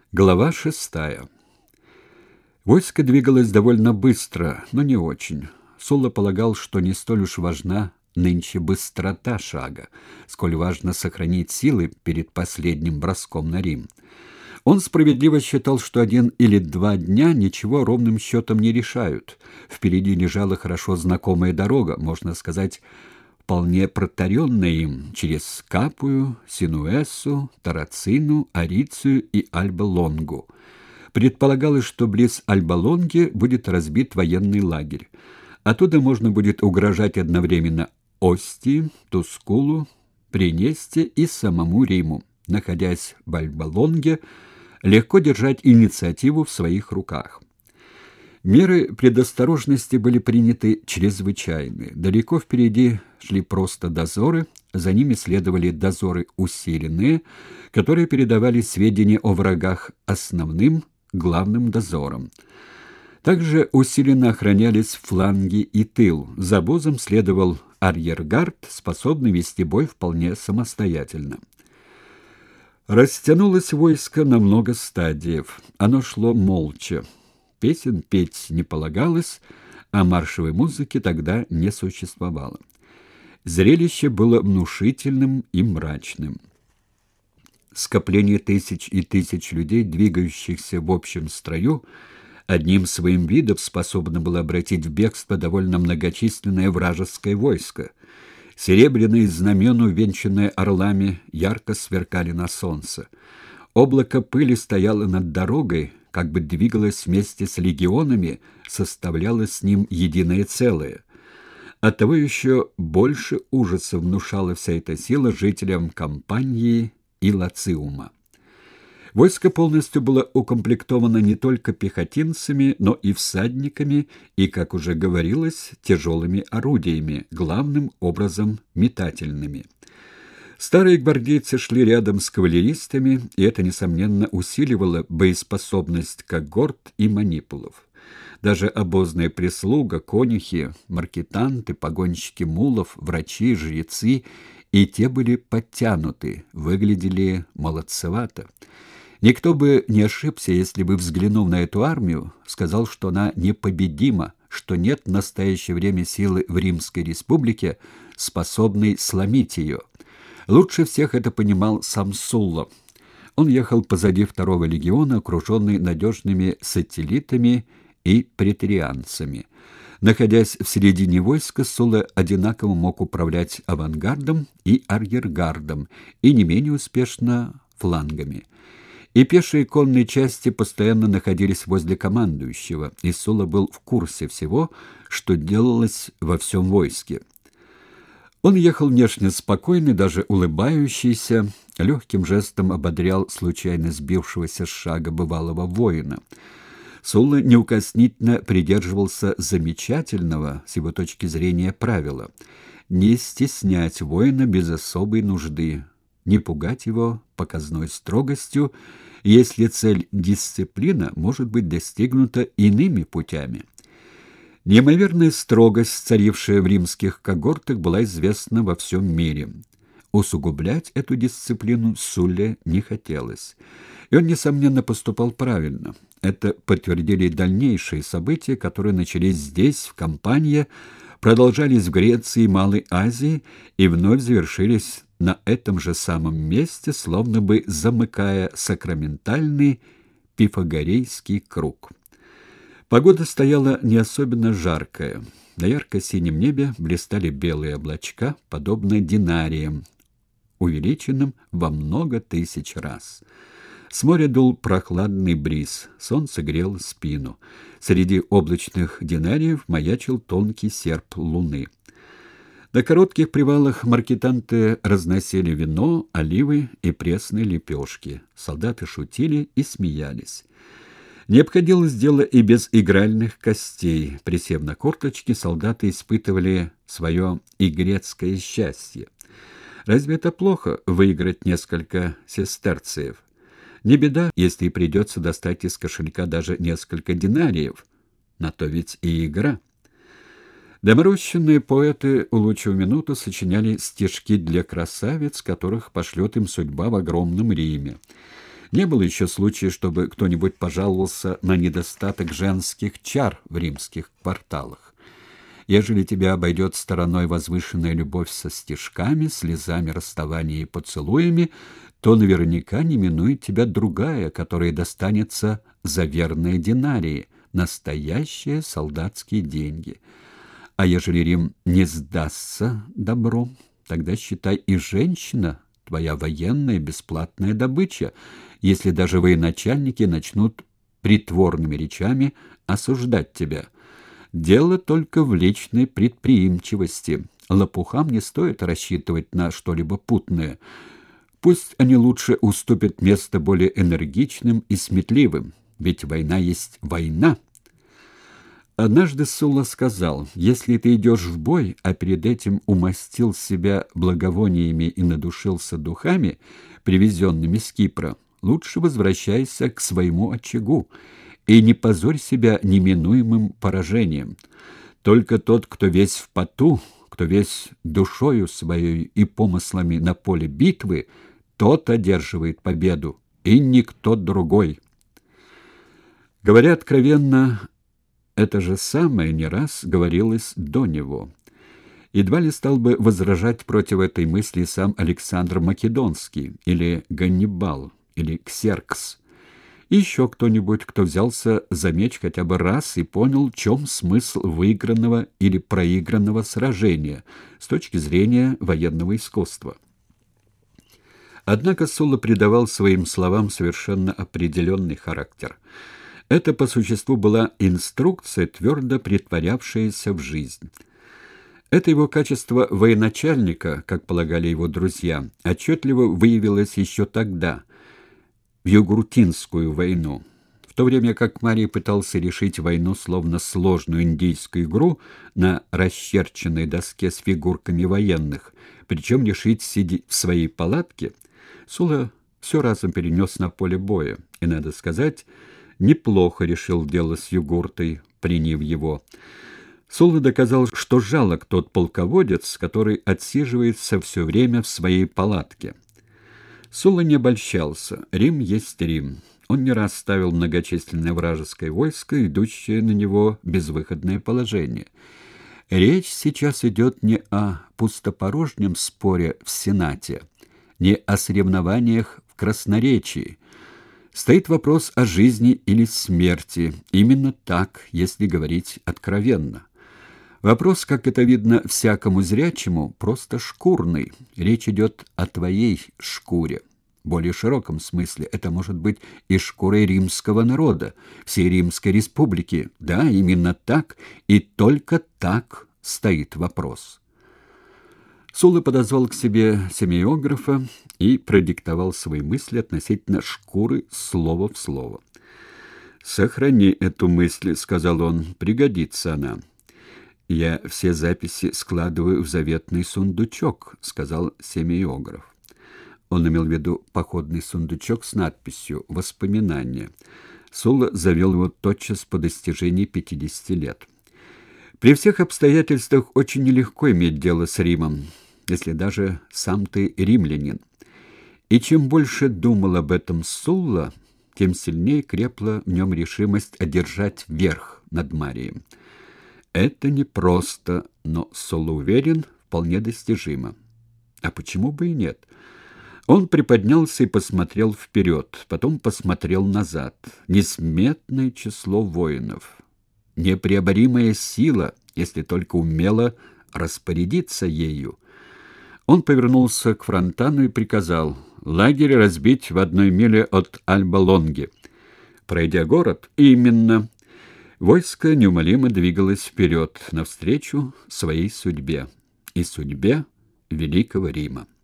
Глава 6. Войско двигалось довольно быстро, но не очень. Сулла полагал, что не столь уж важна нынче быстрота шага, сколь важно сохранить силы перед последним броском на Рим. Он справедливо считал, что 1 или 2 дня ничего ровным счетом не решают. Впереди лежала хорошо знакомая дорога, можно сказать, вполне протаренная им через Капую, Синуэссу, Тарацину, Арицию и Альба-Лонгу. Предполагалось, что близ Альба-Лонги будет разбит военный лагерь. Оттуда можно будет угрожать одновременно Остии, Тускулу, Пренесте и самому Риму. Находясь в Альба-Лонге, легко держать инициативу в своих руках. Меры предосторожности были приняты чрезвычайные. Далеко впереди шли просто дозоры, за ними следовали дозоры усиленные, которые передавали сведения о врагах основным, главным дозорам. Также усиленно охранялись фланги и тыл. За обозом следовал арьергард, способный вести бой вполне самостоятельно. Растянулось войско на много стадиев. Оно шло молча. Песен петь не полагалось, а маршевой музыки тогда не существовало. Зрелище было внушительным и мрачным. Скопление тысяч и тысяч людей, двигающихся в общем строю, одним своим видом способно было обратить в бегство довольно многочисленное вражеское войско. Серебряные знамена, увенчанные орлами, ярко сверкали на солнце. Облако пыли стояло над дорогой, как бы двигалось вместе с легионами, составляло с ним единое целое. Оттого еще больше ужаса внушала вся эта сила жителям Кампании и Лациума. Войско полностью было укомплектовано не только пехотинцами, но и всадниками и, как уже говорилось, тяжелыми орудиями, главным образом метательными. Старые гвардейцы шли рядом с кавалеристами, и это, несомненно, усиливало боеспособность когорт и манипулов. Даже обозная прислуга, конюхи, маркетанты, погонщики мулов, врачи, жрецы — и те были подтянуты, выглядели молодцевато. Никто бы не ошибся, если бы, взглянув на эту армию, сказал, что она непобедима, что нет в настоящее время силы в Римской республике, способной сломить ее. Лучше всех это понимал сам Сулла. Он ехал позади 2-го легиона, окруженный надежными сателлитами и преторианцами. Находясь в середине войска, Сулла одинаково мог управлять авангардом и арьергардом, и не менее успешно флангами. И пешие конные части постоянно находились возле командующего, и Сулла был в курсе всего, что делалось во всем войске. Он ехал внешне спокойный, даже улыбающийся, легким жестом ободрял случайно сбившегося с шага бывалого воина. Сулла неукоснительно придерживался замечательного, с его точки зрения, правила — не стеснять воина без особой нужды, не пугать его показной строгостью, если цель дисциплина может быть достигнута иными путями. Неимоверная строгость, царившая в римских когортах, была известна во всем мире. Усугублять эту дисциплину Сулле не хотелось. И он, несомненно, поступал правильно. Это подтвердили дальнейшие события, которые начались здесь, в Кампании, продолжались в Греции и Малой Азии и вновь завершились на этом же самом месте, словно бы замыкая сакраментальный пифагорейский круг. Погода стояла не особенно жаркая. На ярко-синем небе блистали белые облачка, подобно динариям, увеличенным во много тысяч раз. С моря дул прохладный бриз, солнце грело спину. Среди облачных динариев маячил тонкий серп луны. На коротких привалах маркетанты разносили вино, оливы и пресные лепешки. Солдаты шутили и смеялись. Не обходилось дело и без игральных костей. Присев на корточки, солдаты испытывали свое игрецкое счастье. Разве это плохо — выиграть несколько сестерциев? Не беда, если придется достать из кошелька даже несколько динариев. На то ведь и игра. Доморощенные поэты, улучив минуту, сочиняли стишки для красавиц, которых пошлет им судьба в огромном Риме. Не было еще случая, чтобы кто-нибудь пожаловался на недостаток женских чар в римских кварталах. Ежели тебя обойдет стороной возвышенная любовь со стишками, слезами расставания и поцелуями, то наверняка не минует тебя другая, которая достанется за верные динарии, настоящие солдатские деньги. А ежели Рим не сдастся добром, тогда считай и женщина твоя военная бесплатная добыча, если даже военачальники начнут притворными речами осуждать тебя. Дело только в личной предприимчивости. Лопухам не стоит рассчитывать на что-либо путное. Пусть они лучше уступят место более энергичным и сметливым, ведь война есть война. Однажды Сулла сказал: «Если ты идешь в бой, а перед этим умастил себя благовониями и надушился духами, привезенными с Кипра, лучше возвращайся к своему очагу и не позорь себя неминуемым поражением. Только тот, кто весь в поту, кто весь душою своей и помыслами на поле битвы, тот одерживает победу, и никто другой». Говоря откровенно, это же самое не раз говорилось до него. Едва ли стал бы возражать против этой мысли сам Александр Македонский, или Ганнибал, или Ксеркс. И еще кто-нибудь, кто взялся за меч хотя бы раз и понял, в чем смысл выигранного или проигранного сражения с точки зрения военного искусства. Однако Сулла придавал своим словам совершенно определенный характер. Это по существу была инструкция, твердо претворявшаяся в жизнь. Это его качество военачальника, как полагали его друзья, отчетливо выявилось еще тогда, в Югуртинскую войну. В то время как Марий пытался решить войну словно сложную индийскую игру на расчерченной доске с фигурками военных, причем решить, сидя в своей палатке, Сулла все разом перенес на поле боя, и, надо сказать, неплохо решил дело с Югуртой, приняв его. Сулла доказал, что жалок тот полководец, который отсиживается все время в своей палатке. Сулла не обольщался. Рим есть Рим. Он не раз ставил многочисленное вражеское войско, идущее на него безвыходное положение. Речь сейчас идет не о пустопорожнем споре в Сенате, не о соревнованиях в красноречии. Стоит вопрос о жизни или смерти. Именно так, если говорить откровенно. Вопрос, как это видно всякому зрячему, просто шкурный. Речь идет о твоей шкуре. В более широком смысле это может быть и шкурой римского народа, всей Римской республики. Да, именно так и только так стоит вопрос. Сулла подозвал к себе семиографа и продиктовал свои мысли относительно шкуры слово в слово. «Сохрани эту мысль», — сказал он, — «пригодится она». «Я все записи складываю в заветный сундучок», — сказал семиограф. Он имел в виду походный сундучок с надписью «Воспоминания». Сулла завел его тотчас по достижении 50 лет. При всех обстоятельствах очень нелегко иметь дело с Римом, если даже сам ты римлянин. И чем больше думал об этом Сулла, тем сильнее крепла в нем решимость одержать верх над Марием. Это непросто, но Сулла уверен, вполне достижимо. А почему бы и нет? Он приподнялся и посмотрел вперед, потом посмотрел назад. Несметное число воинов, непреоборимая сила, если только умело распорядиться ею. Он повернулся к Фронтану и приказал лагерь разбить в 1 миле от Альба-Лонги. Пройдя город, именно, войско неумолимо двигалось вперед, навстречу своей судьбе и судьбе Великого Рима.